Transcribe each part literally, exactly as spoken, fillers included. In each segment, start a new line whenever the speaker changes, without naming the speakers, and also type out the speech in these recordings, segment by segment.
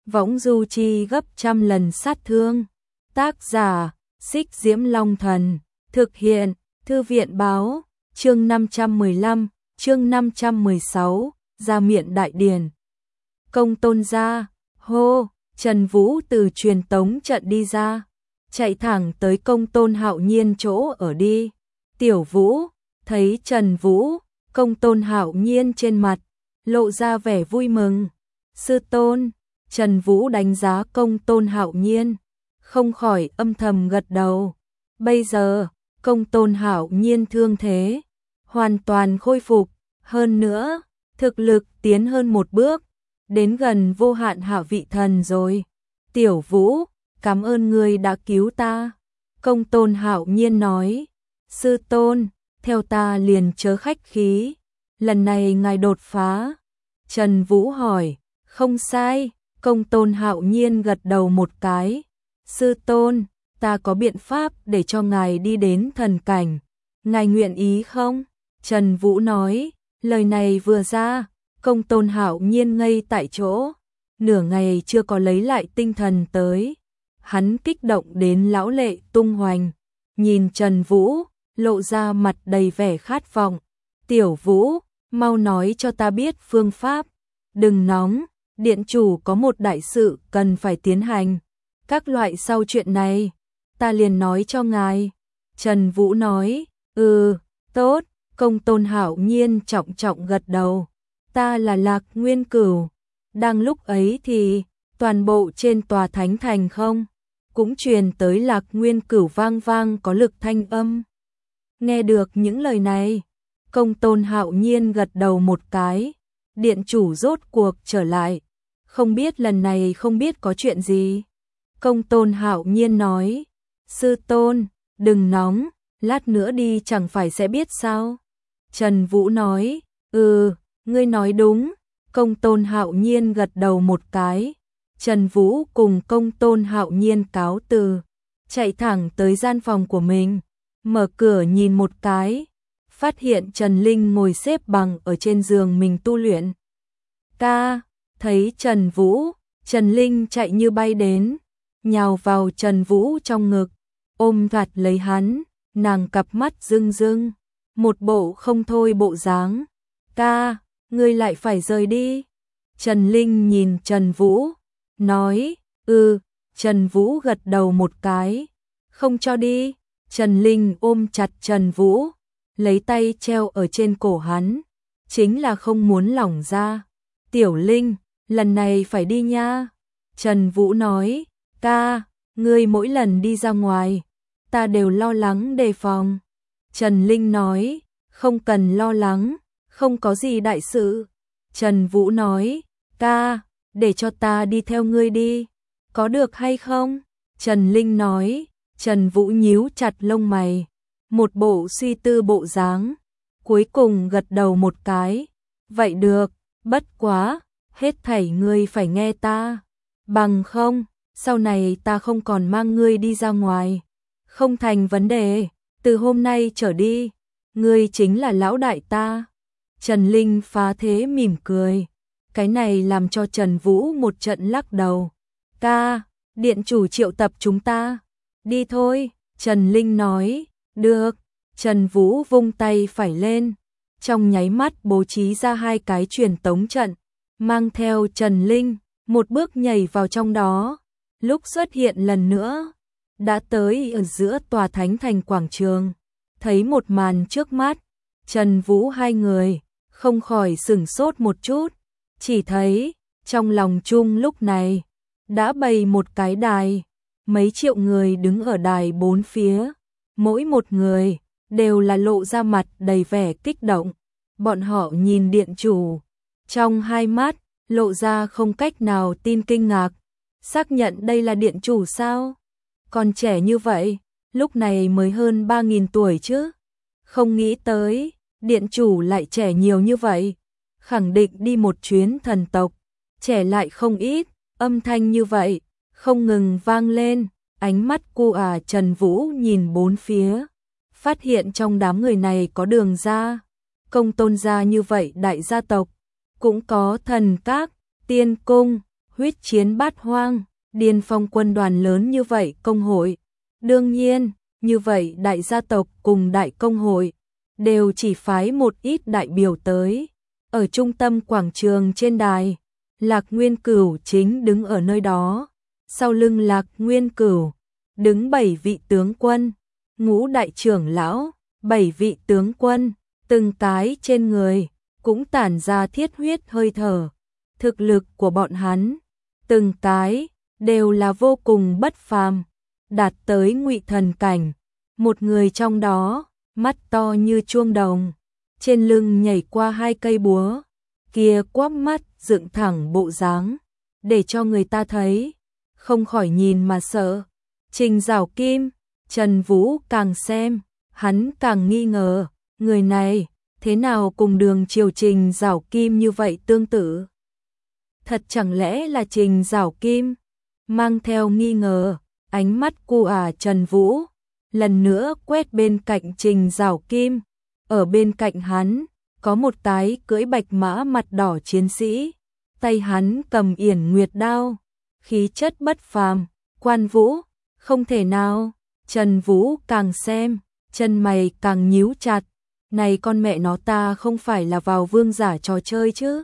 võng du chi gấp trăm lần sát thương. Tác giả, Xích Diễm Long Thần, thực hiện, Thư viện Báo, chương năm trăm mười lăm, chương năm trăm mười sáu, Gia Miện Đại Điển. Công Tôn gia, hô, Trần Vũ từ truyền tống trận đi ra, chạy thẳng tới Công Tôn Hạo Nhiên chỗ ở đi. Tiểu Vũ, thấy Trần Vũ, Công Tôn Hạo Nhiên trên mặt lộ ra vẻ vui mừng. Sư tôn, Trần Vũ đánh giá Công Tôn Hạo Nhiên, không khỏi âm thầm gật đầu. Bây giờ, Công Tôn Hạo Nhiên thương thế hoàn toàn khôi phục, hơn nữa, thực lực tiến hơn một bước, đến gần vô hạn hạ vị thần rồi. Tiểu Vũ, cảm ơn ngươi đã cứu ta. Công Tôn Hạo Nhiên nói, sư tôn, theo ta liền chớ khách khí, lần này ngài đột phá. Trần Vũ hỏi, không sai, Công Tôn Hạo Nhiên gật đầu một cái. Sư tôn, ta có biện pháp để cho ngài đi đến thần cảnh, ngài nguyện ý không? Trần Vũ nói, lời này vừa ra, Công Tôn Hạo Nhiên ngây tại chỗ, nửa ngày chưa có lấy lại tinh thần tới. Hắn kích động đến lão lệ tung hoành, nhìn Trần Vũ, lộ ra mặt đầy vẻ khát vọng. Tiểu Vũ, mau nói cho ta biết phương pháp. Đừng nóng, điện chủ có một đại sự cần phải tiến hành. Các loại sau chuyện này, ta liền nói cho ngài. Trần Vũ nói, ừ, tốt. Công Tôn Hạo Nhiên trọng trọng gật đầu. Ta là Lạc Nguyên Cửu. Đang lúc ấy thì, toàn bộ trên tòa thánh thành không, cũng truyền tới Lạc Nguyên Cửu vang vang có lực thanh âm. Nghe được những lời này, Công Tôn Hạo Nhiên gật đầu một cái. Điện chủ rốt cuộc trở lại, không biết lần này không biết có chuyện gì. Công Tôn Hạo Nhiên nói, sư tôn, đừng nóng, lát nữa đi chẳng phải sẽ biết sao. Trần Vũ nói, ừ, ngươi nói đúng. Công Tôn Hạo Nhiên gật đầu một cái. Trần Vũ cùng Công Tôn Hạo Nhiên cáo từ, chạy thẳng tới gian phòng của mình, mở cửa nhìn một cái, phát hiện Trần Linh ngồi xếp bằng ở trên giường mình tu luyện. Ca, thấy Trần Vũ, Trần Linh chạy như bay đến, nhào vào Trần Vũ trong ngực, ôm gạt lấy hắn, nàng cặp mắt rưng rưng, một bộ không thôi bộ dáng. Ca, ngươi lại phải rời đi. Trần Linh nhìn Trần Vũ, nói, ừ. Trần Vũ gật đầu một cái, không cho đi. Trần Linh ôm chặt Trần Vũ, lấy tay treo ở trên cổ hắn, chính là không muốn lỏng ra. Tiểu Linh, lần này phải đi nha. Trần Vũ nói, ca, ngươi mỗi lần đi ra ngoài, ta đều lo lắng đề phòng. Trần Linh nói, không cần lo lắng, không có gì đại sự. Trần Vũ nói, ca, để cho ta đi theo ngươi đi, có được hay không? Trần Linh nói. Trần Vũ nhíu chặt lông mày, một bộ suy tư bộ dáng, cuối cùng gật đầu một cái. Vậy được, bất quá, hết thảy ngươi phải nghe ta, bằng không, sau này ta không còn mang ngươi đi ra ngoài. Không thành vấn đề, từ hôm nay trở đi, ngươi chính là lão đại ta. Trần Linh phá thế mỉm cười, cái này làm cho Trần Vũ một trận lắc đầu. Ca, điện chủ triệu tập chúng ta. Đi thôi, Trần Linh nói, được. Trần Vũ vung tay phải lên, trong nháy mắt bố trí ra hai cái truyền tống trận, mang theo Trần Linh, một bước nhảy vào trong đó. Lúc xuất hiện lần nữa, đã tới ở giữa tòa thánh thành quảng trường, thấy một màn trước mắt, Trần Vũ hai người, không khỏi sửng sốt một chút, chỉ thấy, trong lòng chung lúc này, đã bày một cái đài. Mấy triệu người đứng ở đài bốn phía, mỗi một người đều là lộ ra mặt đầy vẻ kích động. Bọn họ nhìn điện chủ, trong hai mắt lộ ra không cách nào tin kinh ngạc. Xác nhận đây là điện chủ sao? Còn trẻ như vậy, lúc này mới hơn ba nghìn tuổi chứ. Không nghĩ tới, điện chủ lại trẻ nhiều như vậy. Khẳng định đi một chuyến thần tộc, trẻ lại không ít, âm thanh như vậy không ngừng vang lên. Ánh mắt cu à Trần Vũ nhìn bốn phía, phát hiện trong đám người này có Đường gia, Công Tôn gia như vậy đại gia tộc, cũng có Thần các, Tiên cung, huyết chiến bát hoang, điên phong quân đoàn lớn như vậy công hội. Đương nhiên, như vậy đại gia tộc cùng đại công hội đều chỉ phái một ít đại biểu tới. Ở trung tâm quảng trường trên đài, Lạc Nguyên Cửu chính đứng ở nơi đó. Sau lưng Lạc Nguyên Cửu đứng bảy vị tướng quân, ngũ đại trưởng lão, bảy vị tướng quân, từng cái trên người cũng tản ra thiết huyết hơi thở. Thực lực của bọn hắn, từng cái đều là vô cùng bất phàm, đạt tới ngụy thần cảnh. Một người trong đó, mắt to như chuông đồng, trên lưng nhảy qua hai cây búa, kia quắp mắt dựng thẳng bộ dáng, để cho người ta thấy, không khỏi nhìn mà sợ. Trình Giảo Kim, Trần Vũ càng xem, hắn càng nghi ngờ, người này thế nào cùng Đường Triều Trình Giảo Kim như vậy tương tự. Thật chẳng lẽ là Trình Giảo Kim? Mang theo nghi ngờ, ánh mắt cu ả Trần Vũ lần nữa quét bên cạnh Trình Giảo Kim. Ở bên cạnh hắn có một tái cưỡi bạch mã mặt đỏ chiến sĩ, tay hắn cầm yển nguyệt đao, khí chất bất phàm. Quan Vũ, không thể nào. Trần Vũ càng xem, chân mày càng nhíu chặt. Này con mẹ nó, ta không phải là vào vương giả trò chơi chứ?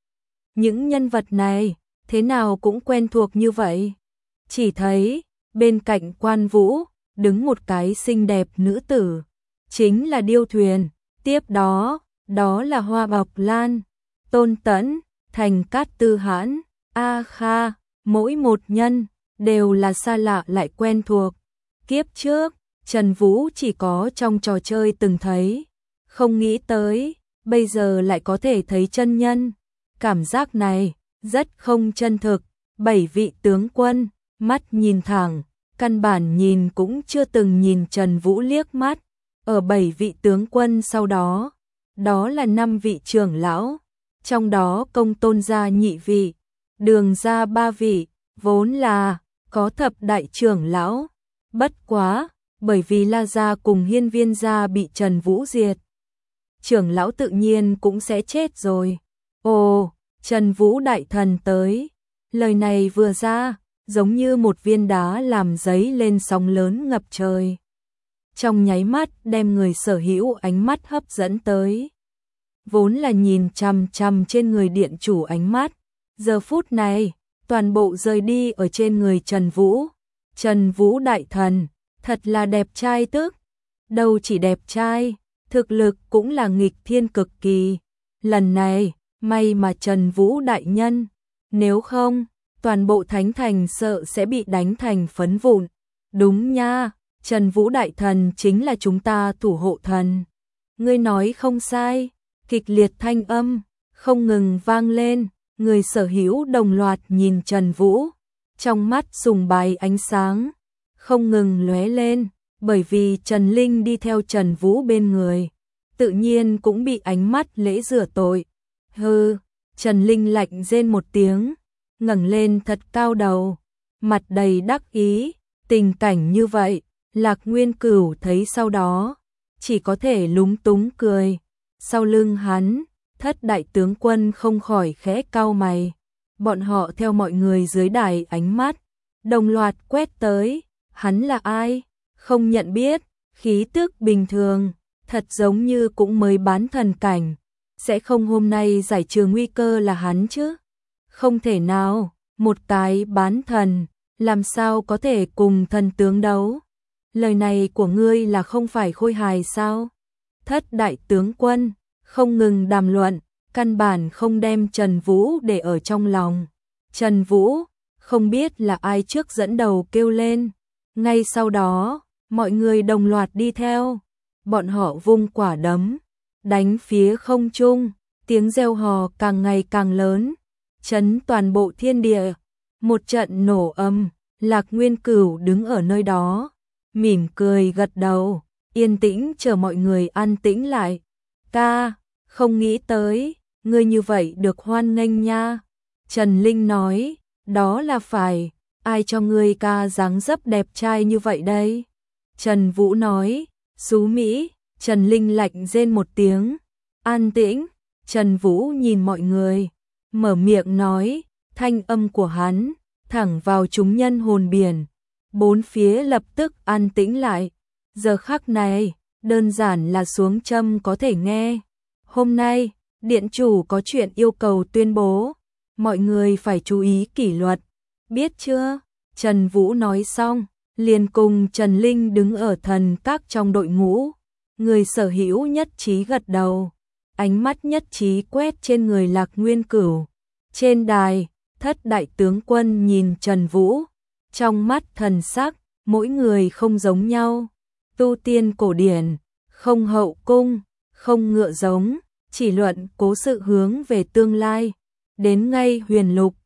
Những nhân vật này thế nào cũng quen thuộc như vậy. Chỉ thấy bên cạnh Quan Vũ đứng một cái xinh đẹp nữ tử, chính là Điêu Thuyền. Tiếp đó, đó là Hoa Bọc Lan, Tôn Tẫn, Thành Cát Tư Hãn, A Kha, mỗi một nhân đều là xa lạ lại quen thuộc. Kiếp trước, Trần Vũ chỉ có trong trò chơi từng thấy, không nghĩ tới, bây giờ lại có thể thấy chân nhân. Cảm giác này rất không chân thực. Bảy vị tướng quân, mắt nhìn thẳng, căn bản nhìn cũng chưa từng nhìn Trần Vũ liếc mắt. Ở bảy vị tướng quân sau đó, đó là năm vị trưởng lão, trong đó Công Tôn gia nhị vị, Đường gia ba vị, vốn là có thập đại trưởng lão. Bất quá, bởi vì La gia cùng Hiên Viên gia bị Trần Vũ diệt, trưởng lão tự nhiên cũng sẽ chết rồi. Ồ, Trần Vũ đại thần tới. Lời này vừa ra, giống như một viên đá làm dấy lên sóng lớn ngập trời. Trong nháy mắt đem người sở hữu ánh mắt hấp dẫn tới. Vốn là nhìn chằm chằm trên người điện chủ ánh mắt, giờ phút này, toàn bộ rời đi ở trên người Trần Vũ. Trần Vũ đại thần, thật là đẹp trai tức. Đâu chỉ đẹp trai, thực lực cũng là nghịch thiên cực kỳ. Lần này, may mà Trần Vũ đại nhân, nếu không, toàn bộ Thánh Thành sợ sẽ bị đánh thành phấn vụn. Đúng nha, Trần Vũ đại thần chính là chúng ta thủ hộ thần. Ngươi nói không sai. Kịch liệt thanh âm không ngừng vang lên, người sở hữu đồng loạt nhìn Trần Vũ, trong mắt sùng bái ánh sáng không ngừng lóe lên, bởi vì Trần Linh đi theo Trần Vũ bên người, tự nhiên cũng bị ánh mắt lễ rửa tội. Hừ, Trần Linh lạnh rên một tiếng, ngẩng lên thật cao đầu, mặt đầy đắc ý. Tình cảnh như vậy, Lạc Nguyên Cửu thấy sau đó, chỉ có thể lúng túng cười. Sau lưng hắn, thất đại tướng quân không khỏi khẽ cau mày. Bọn họ theo mọi người dưới đài ánh mắt, đồng loạt quét tới. Hắn là ai? Không nhận biết, khí tức bình thường, thật giống như cũng mới bán thần cảnh. Sẽ không hôm nay giải trừ nguy cơ là hắn chứ? Không thể nào, một cái bán thần, làm sao có thể cùng thần tướng đấu? Lời này của ngươi là không phải khôi hài sao? Thất đại tướng quân không ngừng đàm luận, căn bản không đem Trần Vũ để ở trong lòng. Trần Vũ, không biết là ai trước dẫn đầu kêu lên. Ngay sau đó, mọi người đồng loạt đi theo. Bọn họ vung quả đấm, đánh phía không trung, tiếng reo hò càng ngày càng lớn, chấn toàn bộ thiên địa. Một trận nổ âm, Lạc Nguyên Cửu đứng ở nơi đó, mỉm cười gật đầu, yên tĩnh chờ mọi người an tĩnh lại. Ca, không nghĩ tới, ngươi như vậy được hoan nghênh nha. Trần Linh nói, đó là phải, ai cho ngươi ca dáng dấp đẹp trai như vậy đây? Trần Vũ nói, xú Mỹ. Trần Linh lạnh rên một tiếng, an tĩnh. Trần Vũ nhìn mọi người, mở miệng nói, thanh âm của hắn thẳng vào chúng nhân hồn biển. Bốn phía lập tức an tĩnh lại. Giờ khắc này, đơn giản là xuống châm có thể nghe. Hôm nay, điện chủ có chuyện yêu cầu tuyên bố. Mọi người phải chú ý kỷ luật. Biết chưa? Trần Vũ nói xong, liền cùng Trần Linh đứng ở thần các trong đội ngũ. Người sở hữu nhất trí gật đầu. Ánh mắt nhất trí quét trên người Lạc Nguyên Cửu. Trên đài, thất đại tướng quân nhìn Trần Vũ. Trong mắt thần sắc, mỗi người không giống nhau. Tu tiên cổ điển, không hậu cung, không ngựa giống, chỉ luận cố sự hướng về tương lai. Đến ngay huyền lục,